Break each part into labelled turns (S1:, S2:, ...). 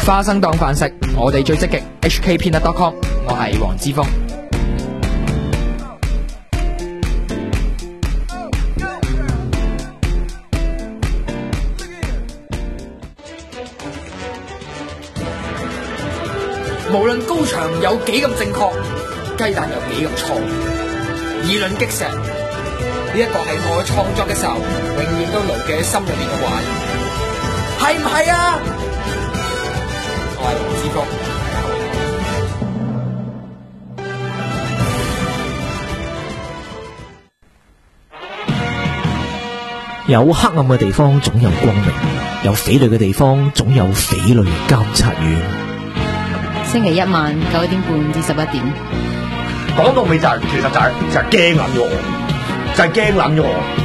S1: 花生當飯食，我哋最積極。hkpeanut.com， 我係黃之鋒。無論高牆有幾咁正確，雞蛋有幾咁錯，議論擊石，呢一個係我創作嘅時候，永遠都留記喺心裏面嘅話，係唔係啊？我係黃之
S2: 鋒。有黑暗嘅地方總有光明，有匪類嘅地方總有匪類監察院。
S3: 星期一晚9點半至11點。
S4: 講到尾就係、其實就係驚撚咗我，就係驚撚咗我。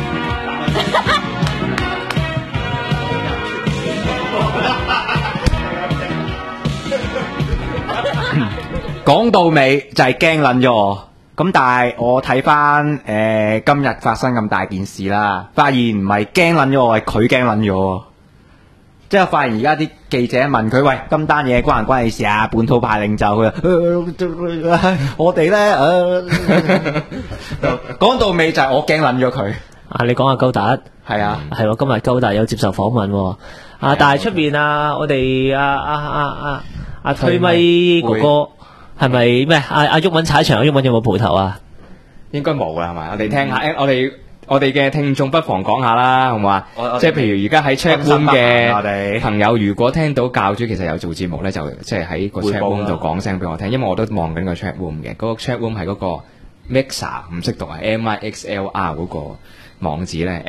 S5: 講到尾就係驚撚咗我。咁但係我睇翻今日發生咁大件事啦，發現唔係驚撚咗我，係佢驚撚咗我。即係發現而家啲記者問佢：喂，今單嘢關唔關你事啊？本土派領袖佢，我哋咧講到尾就係我驚撚咗佢。
S2: 啊，你講下高達，
S5: 係啊，
S2: 係喎，今日高達有接受訪問喎。啊，但係出邊啊，我哋推咪哥哥係咪咩？阿毓民踩場，毓民有冇蒲頭啊？
S5: 應該冇啦，係咪？我哋聽下，我哋嘅聽眾不妨講下啦，好唔好啊？即係譬如而家喺 chat room 嘅朋友，如果聽到教主其實有做節目咧，就即係喺個 chat room 度講聲俾我聽，因為我都望緊個 chat room 嘅。嗰個 chat room 係嗰個 Mixer 唔識讀啊 ，MIXLR 嗰個網址咧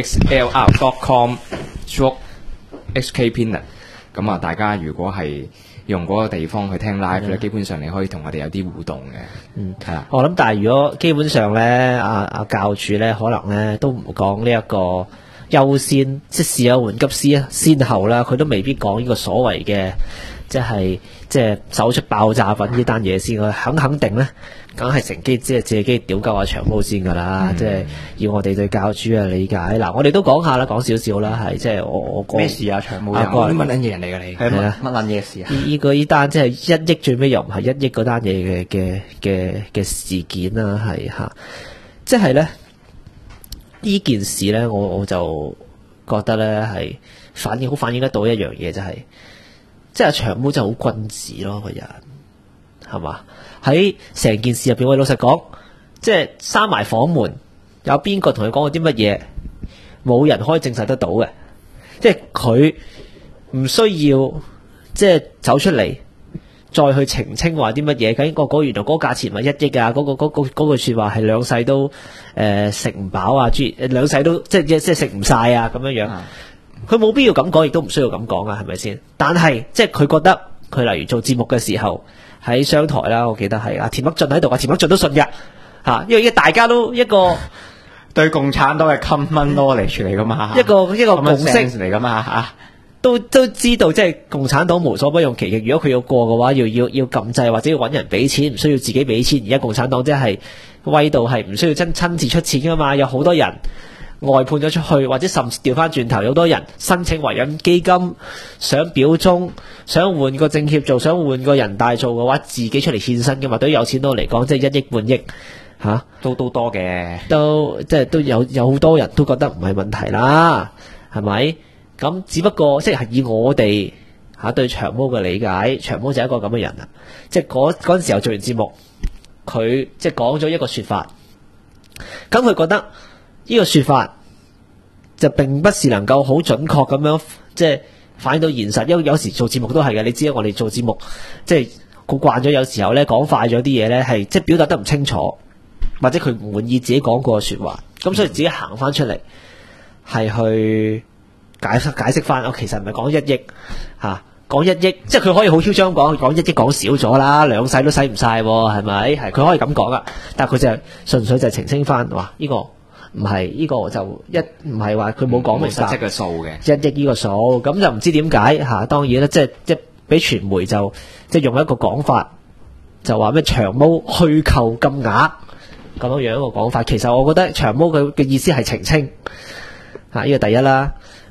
S5: ，MIXLR.com/HKPeanut。咁啊，大家如果係用嗰個地方去聽 live 咧，基本上你可以同我哋有啲互動嘅。係啦。
S2: 我諗，但係如果基本上咧，阿教主咧，可能咧都唔講呢一個優先，即係事有緩急先後啦，佢都未必講呢個所謂嘅，即係走出爆炸品呢單嘢先。佢肯定咧，梗係乘機即係借機屌鳩阿長毛先㗎啦。即係要我哋對教主嘅理解。嗱，我哋都講下啦，講少少啦，係即係我講
S5: 咩事啊？長毛乜撚嘢人嚟㗎你？係啊，乜撚嘢事啊？
S2: 呢單即係1億，最尾又唔係1億嗰單嘢嘅事件啦，係嚇。即係咧呢件事咧，我就覺得咧係反映得到一樣嘢，就係即係阿長毛真係好君子咯，個人係嘛？喺成件事入邊，我老實講，即係閂埋房門，有邊個同佢講過啲乜嘢，冇人可以證實得到嘅。即係佢唔需要即係走出嚟再去澄清話啲乜嘢。究竟原來嗰個價錢咪1億啊？嗰句說話係兩世都食唔飽啊，兩世都即係食唔晒啊咁樣樣。佢冇必要咁講，亦都唔需要咁講啊，係咪先？但係即係佢覺得佢例如做節目嘅時候喺商台啦，我記得係阿田北俊喺度，阿田北俊都信嘅嚇，因為大家都一個
S5: 對共產黨係 common knowledge 嚟噶嘛，
S2: 一個共識
S5: 嚟噶嘛嚇，
S2: 都知道即係共產黨無所不用其極。如果佢要過嘅話，要禁制或者要揾人俾錢，唔需要自己俾錢。而家共產黨即係威到係唔需要親自出錢噶嘛，有好多人外判咗出去，或者甚至調翻轉頭，有好多人申請維穩基金，想表忠，想換個政協做，想換個人大做嘅話，自己出嚟獻身噶嘛。對於有錢佬嚟講，即係1億半億嚇，
S5: 都多嘅，
S2: 即係都有好多人都覺得唔係問題啦，係咪？咁只不過即係以我哋對長毛嘅理解，長毛就係一個咁嘅人啦。即係嗰陣時候做完節目，佢即係講咗一個說法，咁佢覺得呢個說法就並不是能夠好準確咁樣即係反映到現實，因為有時做節目都係嘅。你知我哋做節目即係慣咗，有時候咧講快咗啲嘢咧，係即係表達得唔清楚，或者佢唔滿意自己講過嘅說話，咁所以自己行翻出嚟係去解釋翻，我其實唔係講1億嚇，講1億，即係佢可以好囂張講1億講少咗啦，兩世都使唔晒，係咪？係佢可以咁講噶，但係佢就純粹就係澄清翻，話呢個唔係呢個就唔係話佢冇講明實
S5: 質嘅數嘅
S2: 1億呢個數，咁就唔知點解嚇。當然啦，即係俾傳媒就即係用一個講法，就話咩長毛虛構金額咁樣一個講法。其實我覺得長毛佢嘅意思係澄清嚇，呢個第一啦。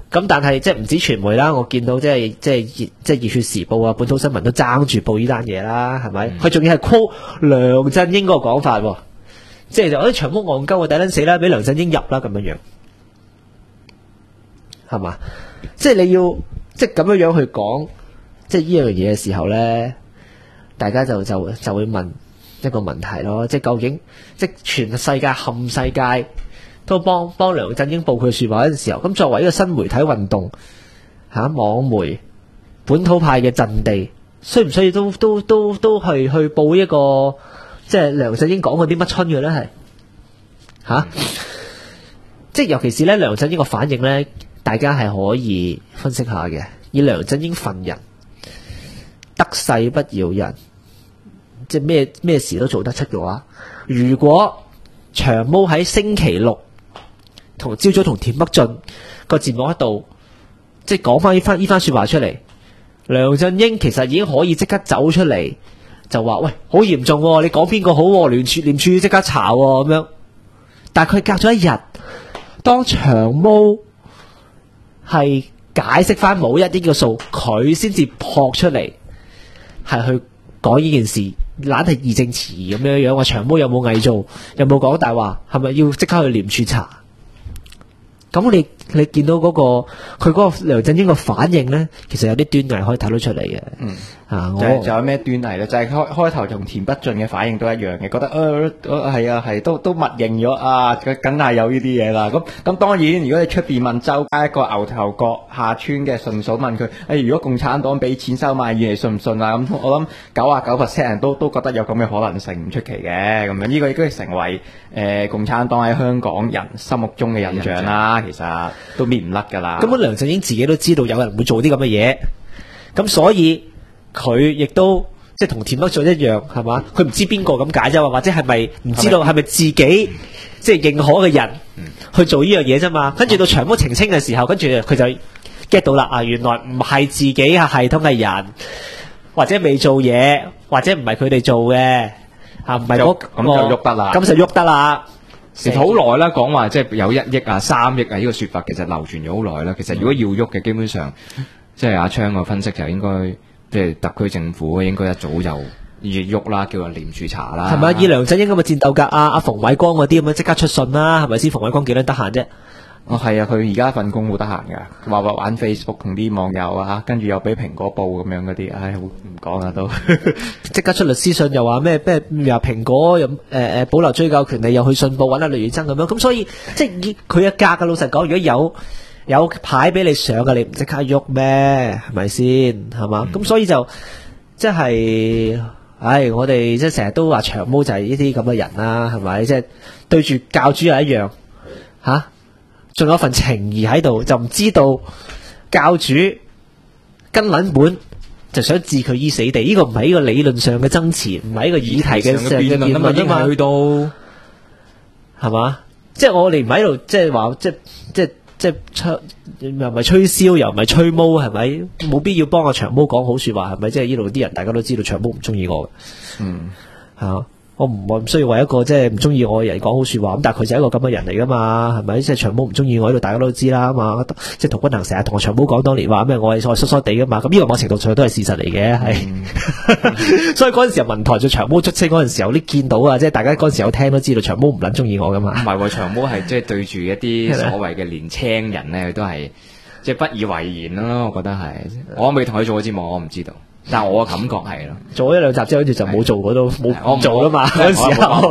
S2: 咁但係即係唔止傳媒啦，我見到即係熱血時報啊、本土新聞都爭住報呢單嘢啦，係咪？佢仲要係 call 梁振英嗰個講法喎，即係就啲長毛戇鳩啊，抵撚死啦，俾梁振英入啦咁樣樣，係嘛？即係你要即係咁樣樣去講，即係呢樣嘢嘅時候咧，大家就會問一個問題咯，即係究竟即係全世界冚世界都幫梁振英報佢説話嗰陣時候，咁作為一個新媒體運動網媒本土派嘅陣地，需唔需要都去報一個即係梁振英講過啲乜春嘅咧？係即係尤其是咧梁振英個反應咧，大家係可以分析下嘅。以梁振英份人，得勢不饒人，即係咩事都做得出嘅話，如果長毛喺星期六朝早同田北俊個節目喺度，即係講翻呢番說話出嚟，梁振英其實已經可以即刻走出嚟就話：喂，好嚴重喎，你講邊個好喎？廉署即刻查喎咁樣。但係佢隔咗一日，當長毛係解釋翻某一啲嘅數，佢先至撲出嚟係去講呢件事，懶係義正詞咁樣樣話長毛有冇偽造，有冇講大話，係咪要即刻去廉署查？咁你見到佢嗰個梁振英個反應咧，其實有啲端倪可以睇到出嚟嘅。仲
S5: 有咩端倪咧？就係開頭同田北俊嘅反應都一樣嘅，覺得係啊係，都默認咗啊，梗係有呢啲嘢啦。咁當然，如果你出邊問周街一個牛頭角下村嘅順嫂問佢，如果共產黨俾錢收買嘢，你信唔信啊？咁我諗99%人都覺得有咁嘅可能性，唔出奇嘅。咁樣呢個亦都係成為共產黨喺香港人心目中嘅印象啦。其實都搣唔甩噶啦。根本
S2: 梁振英自己都知道有人會做啲咁嘅嘢，咁所以佢亦都即係同田北俊一樣，係嘛？佢唔知邊個咁解啫嘛，或者係咪唔知道係咪自己即係認可嘅人去做呢樣嘢啫嘛？跟住到長毛澄清嘅時候，跟住佢就 get 到啦，原來唔係自己係系統嘅人，或者未做嘢，或者唔係佢哋做嘅，唔係咁就喐得啦，咁就喐得啦。
S6: 其實好耐啦，講話即係有1億啊、3億啊呢個說法，其實流傳咗好耐啦。其實如果要喐嘅，基本上即係阿昌個分析就應該即係特區政府應該一早就要喐啦，叫做廉署查啦。
S2: 係咪以梁振英咁嘅戰鬥格阿馮偉光嗰啲咁樣即刻出信啦？係咪先？馮偉光幾多得閒啫？
S5: 係啊，佢而家份工好得閒㗎，話玩 Facebook 同啲網友啊，跟住又俾蘋果報咁樣嗰啲，唉，唔講啦都。
S2: 即刻出律師信又話咩又蘋果又保留追究權利，又去信報揾阿雷宇珍咁樣，咁所以即係佢一格嘅。老實講，如果有牌俾你上嘅，你唔即刻喐咩？係咪先？係嘛？咁所以就即係，我哋即係成日都話長毛就係呢啲咁嘅人啦，係咪？即係對住教主又一樣仲有份情義喺度，就唔知道教主跟撚本就想置佢於死地。呢個唔係呢個理論上嘅爭持，唔係呢個議題嘅上嘅辯論啊嘛。去到係嘛？即係我哋唔喺度，即係話即係又唔係吹簫，又唔係吹毛，係咪？冇必要幫阿長毛講好說話，係咪？即係呢度啲人大家都知道長毛唔中意我嘅，係嘛？我唔需要為一個即係唔中意我嘅人講好說話，咁但係佢就係一個咁嘅人嚟噶嘛，係咪？即係長毛唔中意我喺度，大家都知啦嘛。即係陶君行成日同我長毛講當年話咩，我係疏疏地噶嘛。咁呢個某程度上都係事實嚟嘅，係。所以嗰陣時候文台做長毛出聲嗰陣時候，你見到啊，即係大家嗰陣時候聽都知道長毛唔撚中意我噶嘛。
S6: 唔係喎，長毛係即係對住一啲所謂嘅年青人咧，佢都係即係不以為然咯。我覺得係，我未同佢做過節目，我唔知道。但係我嘅感覺係咯，
S2: 做咗1-2集之後，跟住就冇做過都冇做啦嘛。嗰陣時候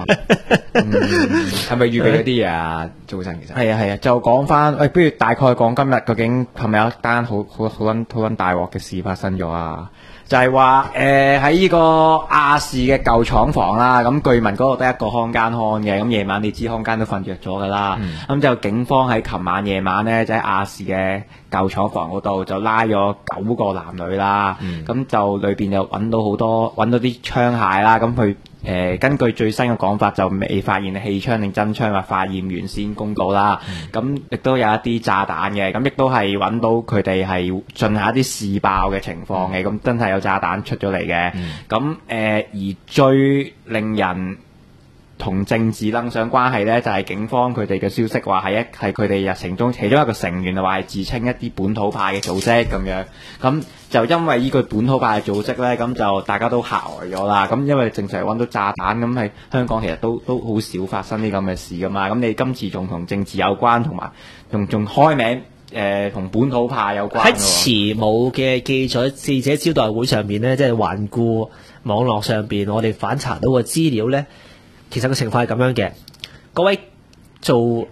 S6: 係咪預備嗰啲嘢啊？早晨其實
S5: 係啊，就講翻不如大概講今日究竟係咪有一單好撚大鑊嘅事發生咗啊？就係話喺呢個亞視嘅舊廠房啦，咁據聞嗰度得一個看更看嘅，咁夜晚你知看更都瞓着咗噶啦，咁就警方喺琴晚夜晚咧，就喺亞視嘅舊廠房嗰度就拉咗9個男女啦，咁就裏邊就揾到啲槍械啦，咁佢根據最新嘅講法就未發現氣槍定真槍，話化驗完先公告啦。咁亦都有一啲炸彈嘅，咁亦都係揾到佢哋係進行一啲試爆嘅情況嘅，咁真係有炸彈出咗嚟嘅。咁而最令人同政治楞上關係咧，就係、警方佢哋嘅消息話係佢哋日程中其中一個成員就話係自稱一啲本土派嘅組織咁樣，咁就因為呢個本土派嘅組織咧，咁就大家都嚇呆咗啦。咁因為正常揾到炸彈，咁喺香港其實都好少發生啲咁嘅事噶嘛。咁你今次仲同政治有關，同埋仲開名同本土派有關喎。
S2: 喺慈母嘅記者招待會上面咧，即係環顧網絡上邊，我哋反查到個資料咧，其實個情況係咁樣嘅。嗰位做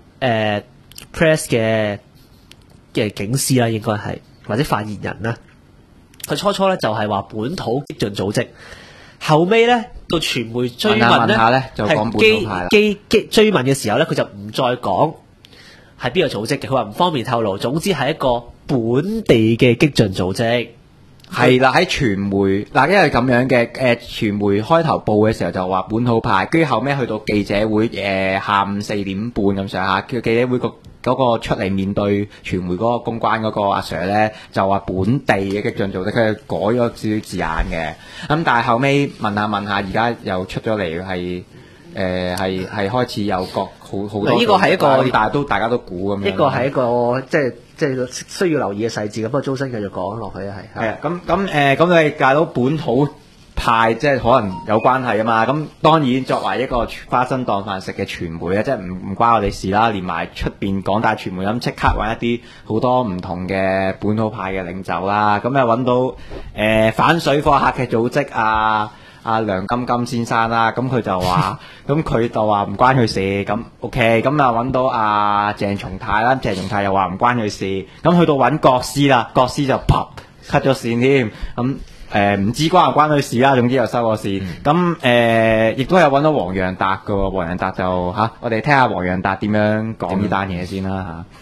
S2: press 嘅警司啦，應該係或者發言人啦，佢初咧就係話本土激進組織，後尾咧到傳媒追問咧，
S5: 就講本土派啦。
S2: 追問嘅時候咧，佢就唔再講係邊個組織嘅，佢話唔方便透露。總之係一個本地嘅激進組織。
S5: 係啦，喺傳媒嗱，因為咁樣嘅傳媒開頭報嘅時候就話本土派，跟住後尾去到記者會下午4點半咁上下，佢記者會嗰個出嚟面對傳媒嗰個公關嗰個阿 Sir 咧，就話本地嘅激進組織，佢改咗少少字眼嘅。咁但係後尾問下，而家又出咗嚟係開始有好多。
S2: 呢個係一個，
S5: 但係大家都估咁樣。
S2: 呢個係一個即係需要留意嘅細節。咁不過周生繼續講落去啊，係
S5: 啊，咁你介到本土派即係可能有關係啊嘛。咁當然作為一個花生當飯食嘅傳媒咧，即係唔關我哋事啦。連埋出邊廣大傳媒咁即刻揾一啲好多唔同嘅本土派嘅領袖啦。咁又揾到反水貨客嘅組織啊。阿梁金金先生啦，咁佢就話，咁佢就話唔關佢事，咁 OK，咁啊揾到阿鄭松泰啦，鄭松泰又話唔關佢事，咁去到揾國師啦，國師就cut咗線添，咁唔知關唔關佢事啦，總之又收咗線，咁亦都有揾到黃洋達㗎喎，黃洋達就我哋聽下黃洋達點樣講呢單嘢先啦嚇。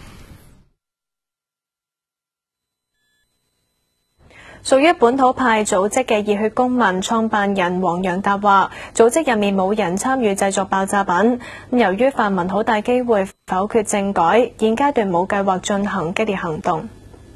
S7: 屬於本土派組織嘅熱血公民創辦人黃洋達話，組織入面冇人參與製作爆炸品。由於泛民好大機會否決政改，現階段冇計劃進行激烈行動。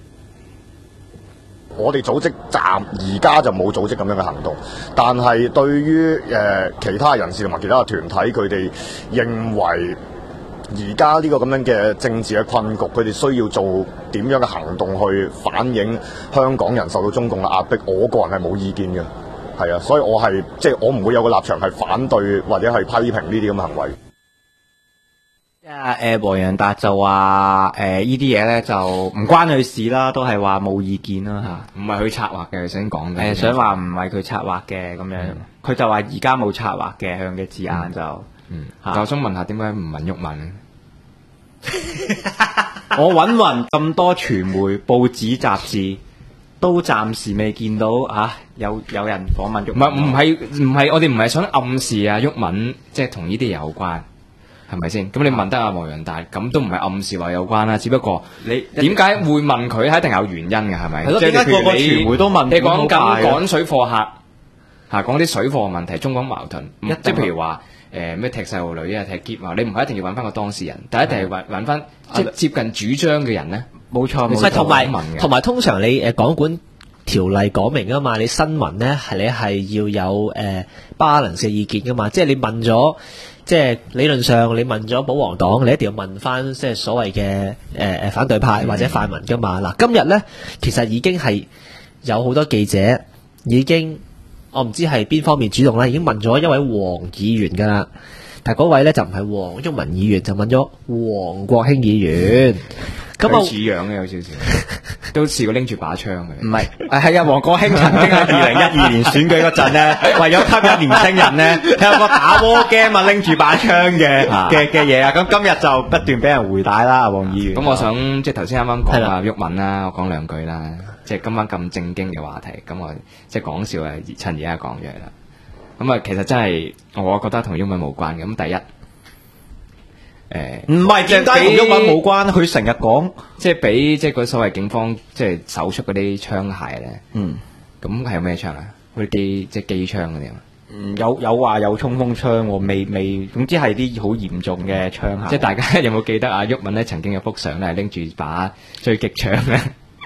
S8: 我哋組織而家就冇組織咁樣嘅行動，但係對於其他人士同埋其他嘅團體，佢哋認為而家呢個咁樣嘅政治嘅困局，佢哋需要做點樣嘅行動去反映香港人受到中共嘅壓迫，我個人係冇意見嘅，係啊，所以我係我唔會有個立場係反對或者係批評呢啲咁嘅行為。
S5: 黃洋達就話呢啲嘢咧就唔關佢事啦，都係話冇意見啦嚇，
S6: 唔係佢策劃嘅，想講嘅。
S5: 想話唔係佢策劃嘅咁樣，佢就話而家冇策劃嘅向嘅字眼就。
S6: 但我想問下點解唔問毓民？
S5: 我揾咁多傳媒、報紙、雜誌，都暫時未見到有人訪問毓民。
S6: 唔係，我哋唔係想暗示啊毓民即係同呢啲有關，係咪先？咁你問得阿黃洋達，咁都唔係暗示話有關啦。只不過你點解會問佢，係一定有原因嘅，係咪？
S5: 係咯，點解個個傳媒都問？
S6: 你講緊趕水貨客講啲水貨問題、中港矛盾，即係譬如話。咩踢細路女啊、踢劫啊，你唔係一定要揾翻個當事人，但一定係揾翻即係接近主張嘅人咧。冇錯，
S2: 同埋通常你港管條例講明啊嘛，你新聞咧你係要有balance嘅意見噶嘛，即係你問咗，即係理論上你問咗保皇黨，你一定要問翻即係所謂嘅反對派或者泛民噶嘛。嗱，今日咧其實已經係有好多記者已經。我唔知係邊方面主動啦，已經問咗一位黃議員噶啦，但係嗰位咧就唔係黃毓民議員，就問咗黃國興議員。
S6: 咁啊似樣嘅有少少，都試過拎住把槍嘅。
S5: 唔係，係啊，黃國興曾經喺2012年選舉嗰陣咧，為咗吸引年青人咧，有個打 war game 啊，拎住把槍嘅嘢啊。咁今日就不斷俾人回帶啦，黃議員。
S6: 咁我想即係頭先啱啱講啊毓民啦，我講兩句啦。即係今晚咁正經嘅話題，咁我即係講笑啊！趁而家講咗啦。咁其實真係我覺得同毓民無關嘅。咁第一，
S5: 唔係點解同毓民無關？佢成日講，
S6: 即係俾即係嗰所謂警方即係搜出嗰啲槍械咧。咁係有咩槍啊？嗰啲即係機槍嗰啲啊？
S5: 有話有衝鋒槍，未，總之係啲好嚴重嘅槍械。
S6: 即係大家有冇記得啊？毓民咧曾經有幅相咧係拎住把狙擊槍咧？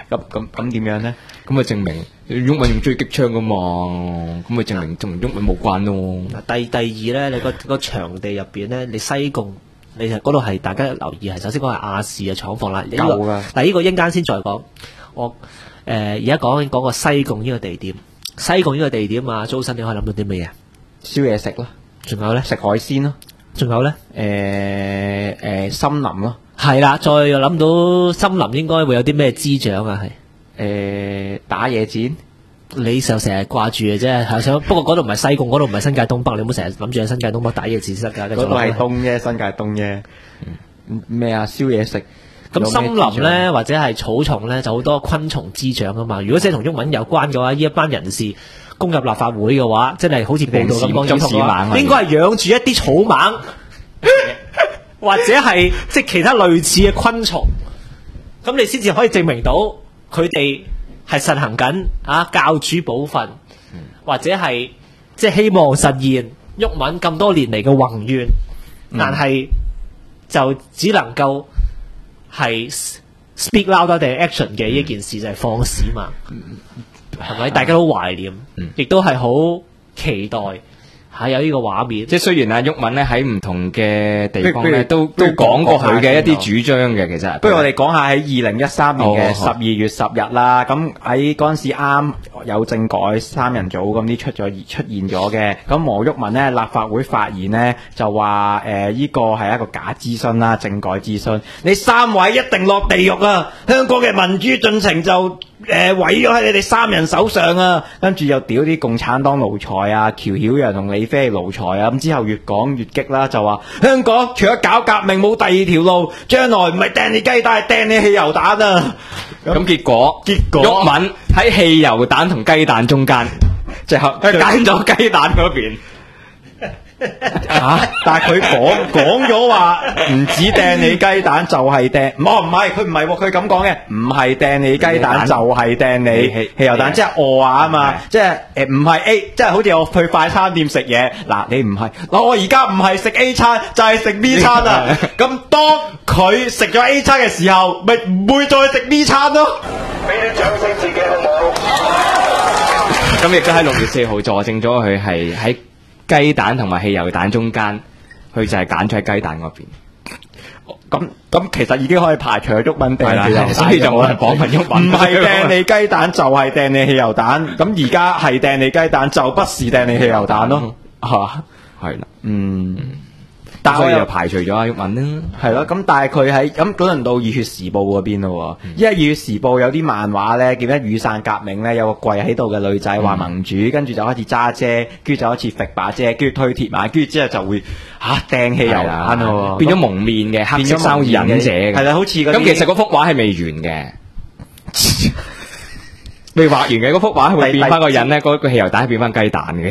S5: 咁點樣咧？
S6: 咁咪證明毓民用狙擊槍噶嘛，咁咪證明同毓民無關咯。
S2: 第二咧，你個場地入邊咧，你西貢。你係嗰度係大家留意係，首先講係亞視嘅廠房啦。
S5: 夠㗎。
S2: 嗱，呢個一陣間先再講。我而家講緊嗰個西貢呢個地點，西貢呢個地點啊，周生你可以諗到啲咩嘢？
S5: 燒嘢食咯，
S2: 仲有咧？
S5: 食海鮮咯，
S2: 仲有咧？
S5: 森林咯，
S2: 係啦，再又諗到森林應該會有啲咩滋長啊？係
S5: 打野戰。
S2: 你就成日掛住嘅啫，係想。不過嗰度唔係西貢，嗰度唔係新界東北，你唔好成日諗住喺新界東北打野戰得㗎。
S5: 嗰度係東啫，新界東啫。咩啊？燒嘢食。
S2: 咁森林咧，或者係草叢咧，就好多昆蟲滋長啊嘛。如果真係同毓民有關嘅話，呢一班人士攻入立法會嘅話，真係好似報道咁講，應該係養住一啲草蜢，或者係即係其他類似嘅昆蟲，咁你先至可以證明到佢哋係實行緊教主保訓，或者係即係希望實現毓民咁多年嚟嘅宏願，但係就只能夠係 speak louder than action 嘅一件事，就係放屎嘛，係咪？大家都懷念，亦都係好期待有呢個畫面。
S6: 即係雖然毓民咧喺唔同嘅地方咧都講過佢嘅一啲主張嘅，其實
S5: 不如我哋講下喺2013年嘅12月10日啦。咁喺嗰陣時啱有政改三人組咁啲出現咗嘅。咁黃毓民咧立法會發言咧就話呢個係一個假諮詢啦，政改諮詢。你三位一定落地獄啊！香港嘅民主進程就毀咗喺你哋三人手上啊！跟住又屌啲共產黨奴才啊，喬曉陽同李飛奴才啊！咁之後越講越激啦，就話香港除咗搞革命冇第二條路，將來唔係掟你雞蛋，係掟你汽油彈啊！
S6: 咁結果毓民喺汽油彈同雞蛋中間，最後佢揀咗雞蛋嗰邊。
S5: 但係佢講咗話唔止掟你雞蛋就係掟，唔係佢唔係佢咁講嘅，唔係掟你雞蛋就係掟你汽油彈，即係餓啊嘛，即係唔係 A， 即係好似我去快餐店食嘢，嗱你唔係，我而家唔係食 A 餐就係食 B 餐啊，咁當佢食咗 A 餐嘅時候，咪唔會再食 B 餐咯。俾啲掌聲自己好唔好？
S6: 咁亦都喺6月4號佐證咗佢係喺雞蛋同埋汽油彈中間，佢就係揀咗喺雞蛋嗰邊。
S5: 咁其實已經可以排除毓民掟汽油彈，
S6: 所以就冇人綁份毓民。
S5: 唔係掟你雞蛋就係掟你汽油彈，咁而家係掟你雞蛋就不是掟你汽油彈咯，
S6: 係啦，
S5: 但係
S6: 所以就排除咗毓民啦。
S5: 係咯，咁但係佢喺咁嗰輪到《熱血時報》嗰邊咯，因為《熱血時報》有啲漫畫咧，記得雨傘革命咧，有個跪喺度嘅女仔話民主，跟住就開始揸遮，跟住就開始揈把遮，跟住推鐵馬，跟住之後就會掟汽油彈咯，
S6: 變咗蒙面嘅黑色衫忍者嘅，
S5: 係啦，好似
S6: 咁其實嗰幅畫係未完嘅。未畫完嘅嗰幅畫係會變翻個人咧，嗰個汽油彈係變翻雞蛋嘅。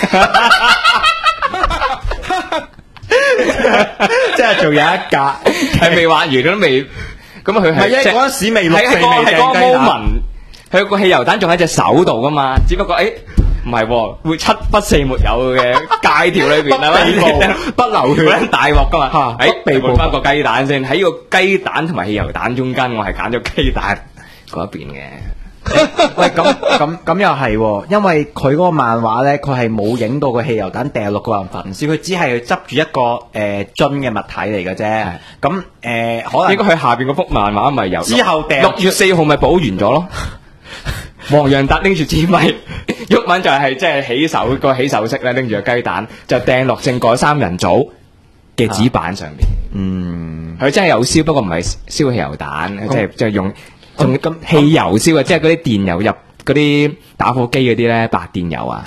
S5: 即係仲有一格
S6: 係未畫完都未，咁佢係
S5: 即係嗰陣時未
S6: 喺嗰個 moment，佢個汽油彈仲喺隻手度噶嘛，只不過唔係會七不四沒有嘅戒條裏邊係
S5: 不流血
S6: 大鑊噶嘛，被換翻個雞蛋先，喺個雞蛋同埋汽油彈中間，我係揀咗雞蛋嗰一邊嘅。
S5: 喂，咁又係，因為佢嗰個漫畫咧，佢係冇影到個汽油彈掟落個人焚燒，佢只係執住一個樽嘅物體嚟嘅啫。咁可能
S6: 應該佢下邊嗰幅漫畫咪由
S5: 之後掟
S6: 6月4號咪補完咗咯。黃洋達拎住支咪，毓民就係即係起手式咧，拎住個雞蛋就掟落政改三人組嘅紙板上邊。佢真係有燒，不過唔係燒汽油彈，即係用。仲咁汽油燒啊，即係嗰啲電油入嗰啲打火機嗰啲咧，白電油啊。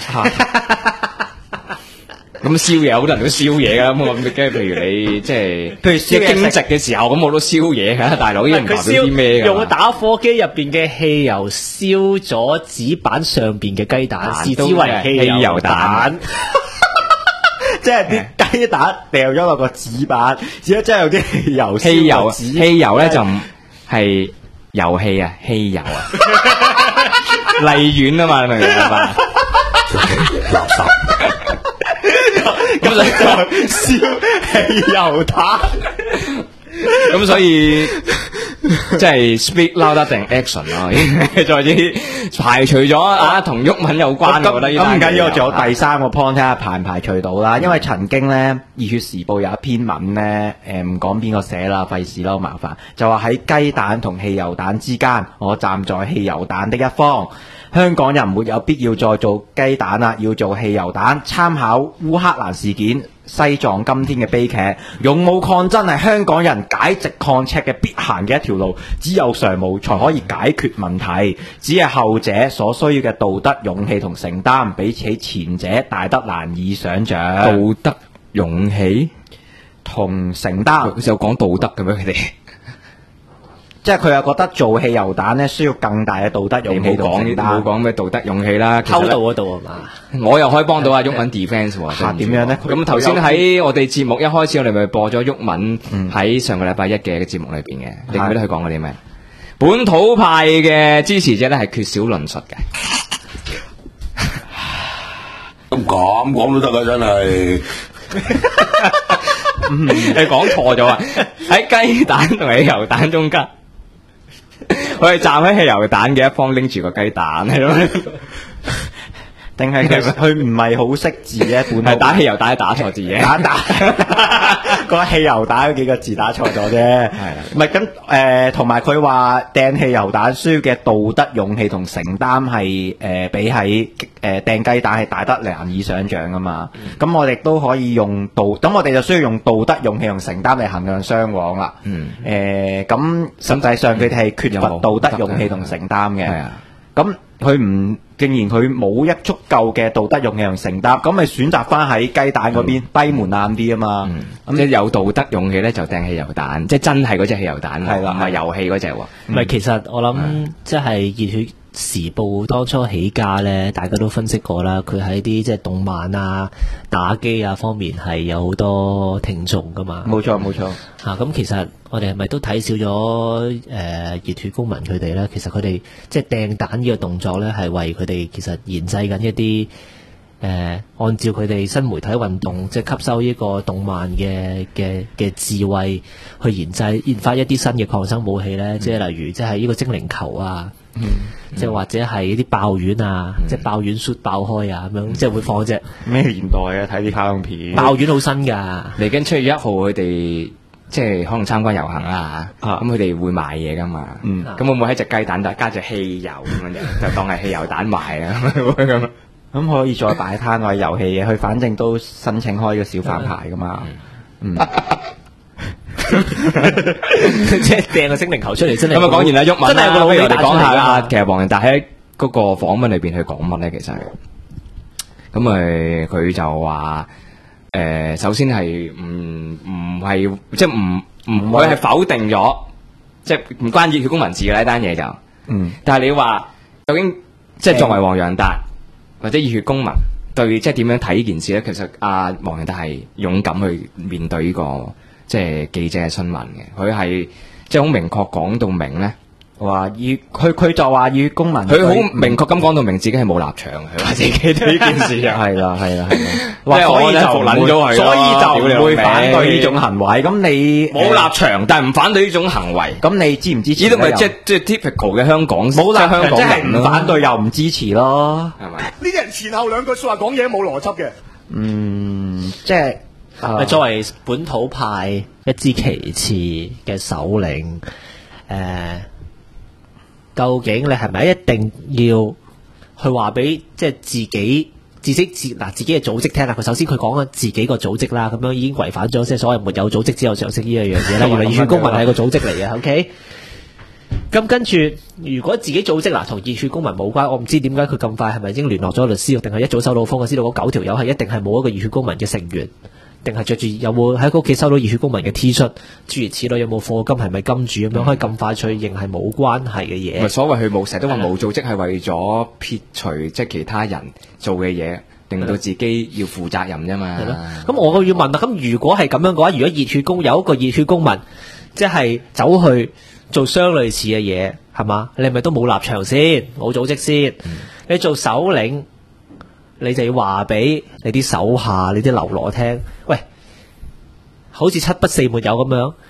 S6: 咁燒嘢好多人都燒嘢噶，咁我即係譬如你即係，譬如燒經濟嘅時候，咁我都燒嘢噶，大佬呢唔代表啲咩噶。
S2: 用個打火機入邊嘅汽油燒咗紙板上邊嘅雞蛋，視之為汽油彈。
S5: 即係啲雞蛋掉咗落個紙板，而家真係有啲
S6: 汽油。汽油咧就唔係。油氣啊，汽油啊，荔園啊嘛，你明唔明白？
S5: 垃圾，咁所以就燒汽油彈，
S6: 咁所以即係 speak louder than action 咯，再之排除咗同毓民有關，我覺得呢單
S5: 咁唔緊要，仲有
S6: 嘢
S5: 第三個 point 睇下排唔排除到啦。因為曾經咧《熱血時報》有一篇文咧，唔講邊個寫啦，費事啦，麻煩。就話喺雞蛋同汽油彈之間，我站在汽油彈的一方。香港人沒有必要再做雞蛋啦，要做汽油彈。參考烏克蘭事件、西藏今天嘅悲劇，勇武抗爭係香港人解直抗赤嘅必行嘅一條路。只有常務才可以解決問題，只係後者所需要嘅道德勇氣同承擔，比起前者大得難以想像。
S6: 道德勇氣
S5: 同承擔
S6: 有講道德嘅咩？佢哋
S5: 即係佢又覺得做汽油彈咧需要更大嘅道德勇氣同承
S6: 冇
S5: 擔。
S6: 講咩道德勇氣啦，其實呢
S2: 偷渡嗰度啊嘛，
S6: 我又可以幫到阿毓民 defence 喎。
S5: 點樣呢
S6: 咁頭先喺我哋節目一開始，我哋咪播咗毓民喺上個禮拜一嘅節目裏邊嘅，你記唔記得佢講過啲咩？本土派嘅支持者咧係缺少論述嘅。
S9: 咁講都得㗎，真係。
S6: 你講錯咗啊！喺雞蛋同汽油彈中間，佢係站喺汽油彈嘅一方，拎住個雞蛋係咯。
S5: 定係佢唔係好識字咧？本
S6: 係打汽油彈打錯字嘅，
S5: 打個汽油彈嗰幾個字打錯咗啫。係唔係咁同埋佢話掟汽油彈需要嘅道德勇氣同承擔係比喺掟雞蛋係大得難以想像噶嘛。咁我哋都可以用咁我哋就需要用道德勇氣同承擔嚟衡量雙往啦。咁實際上佢哋係缺乏道德勇氣同承擔嘅。咁既然佢冇一足夠嘅道德勇氣同承擔，咁咪選擇翻喺雞蛋嗰邊低門檻啲啊嘛。
S6: 咁即係有道德勇氣咧，就掟汽油彈，即係真係嗰隻汽油彈，
S5: 係啦
S6: 唔係遊戲嗰隻喎。
S2: 唔係其實我諗即係熱血時報當初起家咧，大家都分析過啦，佢喺啲即係動漫啊、打機啊方面係有好多聽眾噶嘛。
S5: 冇錯
S2: 嚇，咁其實我哋係咪都睇少咗熱血公民佢哋咧？其實佢哋即係掟蛋呢個動作咧，係為佢哋其實研製緊一啲按照佢哋新媒體運動即係吸收呢個動漫嘅智慧去研發一啲新嘅抗生武器咧，即係例如即係呢個精靈球啊。即係或者係啲爆丸啊，即係爆丸 shoot 爆開啊咁樣，即係會放隻
S5: 咩年代啊？睇啲卡通片，
S2: 爆丸好新噶。
S6: 嚟緊7月1號，佢哋即係可能參觀遊行啦嚇，咁佢哋會賣嘢噶嘛。咁會唔會喺隻雞蛋度加隻汽油咁樣就當係汽油彈賣啊？會咁。
S5: 咁可以再擺攤位遊戲嘢，佢反正都申請開個小販牌噶嘛。
S2: 即係掟個精靈球出嚟，真係
S6: 咁啊！講完啦，毓民
S2: 真係有個老
S6: 不如我哋
S2: 李
S6: 講下啦。
S2: 打
S6: 其實黃仁達喺嗰個訪問裏邊去講乜咧？其實咁佢就話首先係唔係即係唔會係否定咗，即係唔關熱血公民事嘅呢單嘢就但係你話究竟即係作為黃仁達或者熱血公民對即係點樣睇呢件事咧？其實黃仁達係勇敢去面對呢個。即係記者嘅詢問嘅，佢係即係好明確講到明咧，
S5: 話佢就話熱血公民，
S6: 佢好明確咁講到明自己係冇立場，佢話自己對呢件事
S5: 係啦，
S6: 即係
S5: 所以就
S6: 服撚咗佢，
S5: 所以就唔會反對呢種行為。咁你
S6: 冇立場，但係唔反對呢種行為。
S5: 咁你支唔支持？
S6: 呢啲咪即係 typical 嘅香港
S5: 冇立場，
S6: 即係
S5: 唔反對又唔支持咯，
S6: 係咪？
S8: 呢啲人前後兩句說話講嘢冇邏輯嘅。
S5: 即係。
S2: 作為本土派一支旗幟嘅首領，究竟你係咪一定要去話俾即係自己嘅組織聽啦？佢首先佢講緊自己個組織啦，咁樣已經違反咗即係所謂沒有組織只有常識呢一樣嘢啦。原來熱血公民係個組織嚟嘅，OK？咁跟住，如果自己組織同熱血公民冇關，我唔知點解佢咁快係咪已經聯絡咗律師，定係一早收到風啊？知道嗰9條友係一定係冇一個熱血公民嘅成員。定係着住有冇喺屋企收到熱血公民嘅 T 恤，諸如此類，有冇課金係咪金主咁樣，可以咁快脆認係冇關係嘅嘢。
S6: 唔係所謂佢冇，成日都話冇組織係為咗撇除即係其他人做嘅嘢，令到自己要負責任啫嘛。係咯。
S2: 咁我要問啦，咁如果係咁樣嘅話，如果有一個熱血公民，即係走去做相類似嘅嘢，係嘛？你係咪都冇立場先，冇組織先？你做首領。你就要話俾你啲手下、你啲流羅聽，喂，好似七不四沒有咁樣，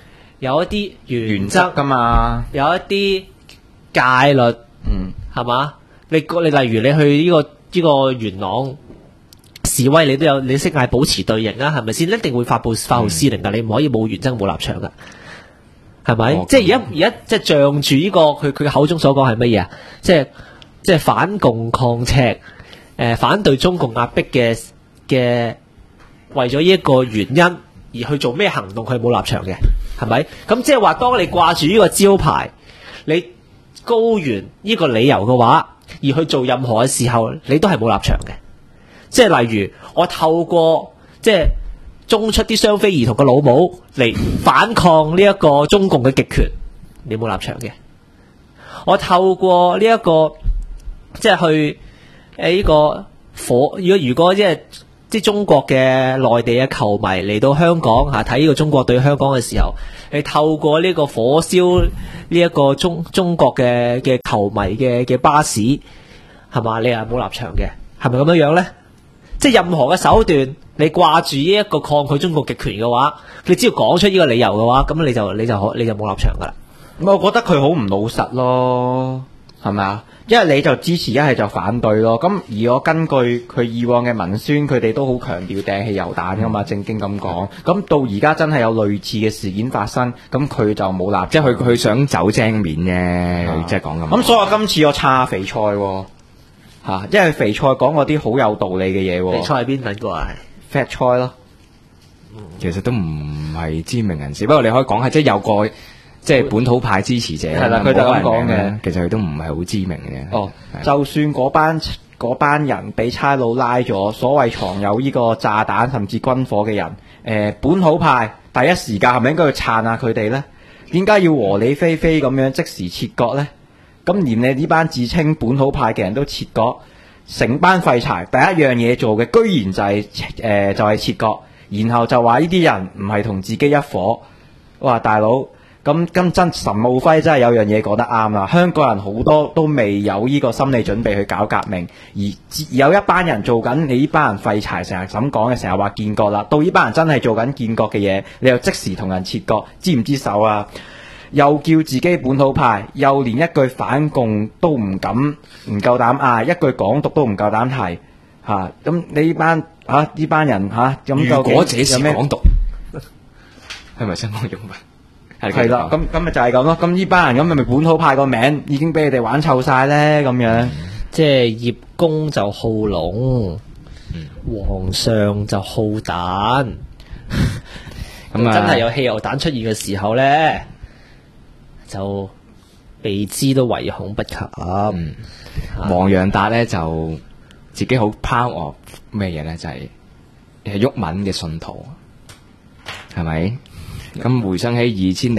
S2: 有一啲原則
S5: 㗎嘛，
S2: 有一啲戒律，係嘛？你例如你去呢個元朗示威，你都有你識嗌保持隊形啊，係咪先？一定會發號施令㗎，你唔可以冇原則冇立場㗎，係咪？即係而家即係仗住呢個佢口中所講係乜嘢啊？即係反共抗赤，反對中共壓迫嘅，為咗呢一個原因而去做咩行動，佢冇立場嘅，係咪？咁即係話，當你掛住呢個招牌，你高完呢個理由嘅話，而去做任何嘅時候，你都係冇立場嘅。即係例如，我透過即係中出啲雙非兒童嘅老母嚟反抗呢一個中共嘅極權，你冇立場嘅。我透過呢一個即係去呢個如果即係中國嘅內地嘅球迷嚟到香港嚇睇呢個中國對香港嘅時候，你透過呢個火燒呢一個中國嘅球迷嘅巴士，係嘛？你係冇立場嘅，係咪咁樣樣咧？即係任何嘅手段，你掛住呢一個抗拒中國極權嘅話，你只要講出呢個理由嘅話，咁你就冇立場噶啦。
S5: 我覺得佢好唔老實咯，係咪啊？一係你就支持，一係就反對咯。咁而我根據佢以往嘅文宣，佢哋都好強調掟汽油彈噶嘛，正經咁講。咁到而家真係有類似嘅事件發生，咁佢就冇立，
S6: 即係佢想走正面嘅，即係講咁。
S5: 咁所以我今次我撐肥菜喎。因為肥菜講嗰啲好有道理嘅嘢喎。
S2: 肥菜係邊撚個啊？
S5: 係 Fat 菜咯。
S6: 其實都唔係知名人士，不過你可以講下，即係有個即係本土派支持者。
S5: 係啦，佢就咁講嘅。
S6: 其實佢都唔係好知名嘅。
S5: 哦，就算嗰班人俾差佬拉咗，所謂藏有呢個炸彈甚至軍火嘅人，本土派第一時間係咪應該去撐下佢哋呢？點解要和理非非咁樣即時切割呢？咁連你呢班自稱本土派嘅人都切割，成班廢柴，第一樣嘢做嘅居然就係切割，然後就話呢啲人唔係同自己一伙。哇，大佬，咁真岑敖暉真係有樣嘢講得啱啦。香港人好多都未有呢個心理準備去搞革命，而有一班人做緊你呢班人廢柴，成日咁講嘅，成日話建國啦。到呢班人真係做緊建國嘅嘢，你又即時同人切割，知唔知手啊？又叫自己本土派，又連一句反共都唔夠膽嗌，一句港獨都唔夠膽提嚇。咁你呢班人嚇，咁
S6: 如果這是港獨，係咪新港用品？
S5: 係啦，咁咪就係咁咯。咁呢班人咁咪本土派個名已經俾你哋玩臭晒咧，咁樣。
S2: 即係葉公就好龍，皇上就好蛋。咁真係有汽油彈出現嘅時候咧，就避之都唯恐不及。
S6: 黃洋達咧就自己好 proud of 咩嘢咧？就係毓民嘅信徒，係咪？咁回想起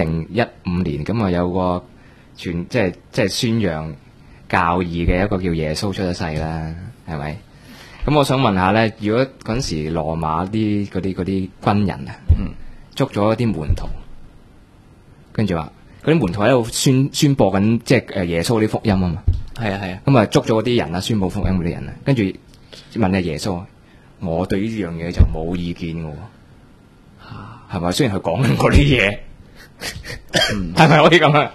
S6: 2015年，咁啊有個即係宣揚教義嘅一個叫耶穌出咗世啦，係咪？咁我想問下咧，如果嗰陣時羅馬嗰啲軍人啊，捉咗一啲門徒，跟住話嗰啲門徒喺度宣佈緊即係耶穌啲福音啊嘛，
S2: 係啊，
S6: 咁啊捉咗嗰啲人啊，宣佈福音嗰啲人啊，跟住問阿耶穌，我對呢樣嘢就冇意見嘅喎。係咪？雖然佢講緊嗰啲嘢，係咪可以咁啊？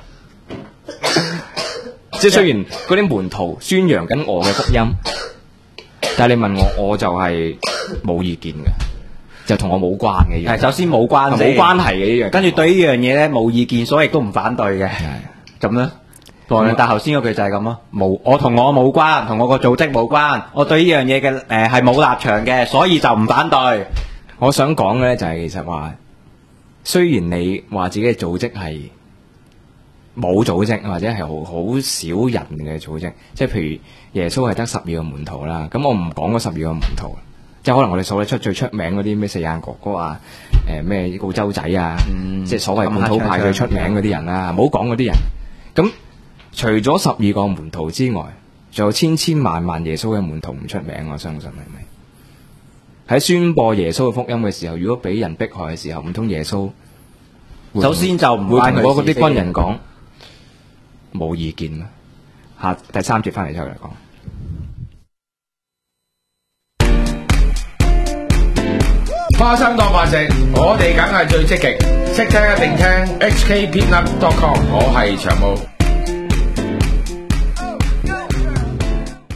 S6: 即係雖然嗰啲門徒宣揚緊我嘅福音，但係你問我就係冇意見嘅，就同我冇關嘅。
S5: 係首先冇關係嘅呢樣，跟住對呢樣嘢咧冇意見，所以亦都唔反對嘅。咁咧，但頭先嗰句就係咁咯。我同我冇關，同我個組織冇關。我對呢樣嘢嘅係冇立場嘅，所以就唔反對。
S6: 我想講嘅咧就係其實話。雖然你話自己嘅組織係冇組織，或者係好少人嘅組織，即係譬如耶穌係得12個門徒啦，咁我唔講嗰12個門徒，即係可能我哋數得出最出名嗰啲咩四眼哥哥啊，咩澳洲仔啊，即係所謂本土派最出名嗰啲人啦，唔好講嗰啲人。咁除咗12個門徒之外，仲有千千萬萬耶穌嘅門徒唔出名，我相信係咪？喺宣播耶穌嘅福音嘅時候，如果俾人迫害嘅時候，唔通耶穌
S5: 首先就唔
S6: 會同嗰啲軍人講冇意見咩？第3節翻嚟之後嚟講。
S10: 花生多飯食，我哋梗係最積極，識聽一定聽 HKpeanut.com， 我係長毛。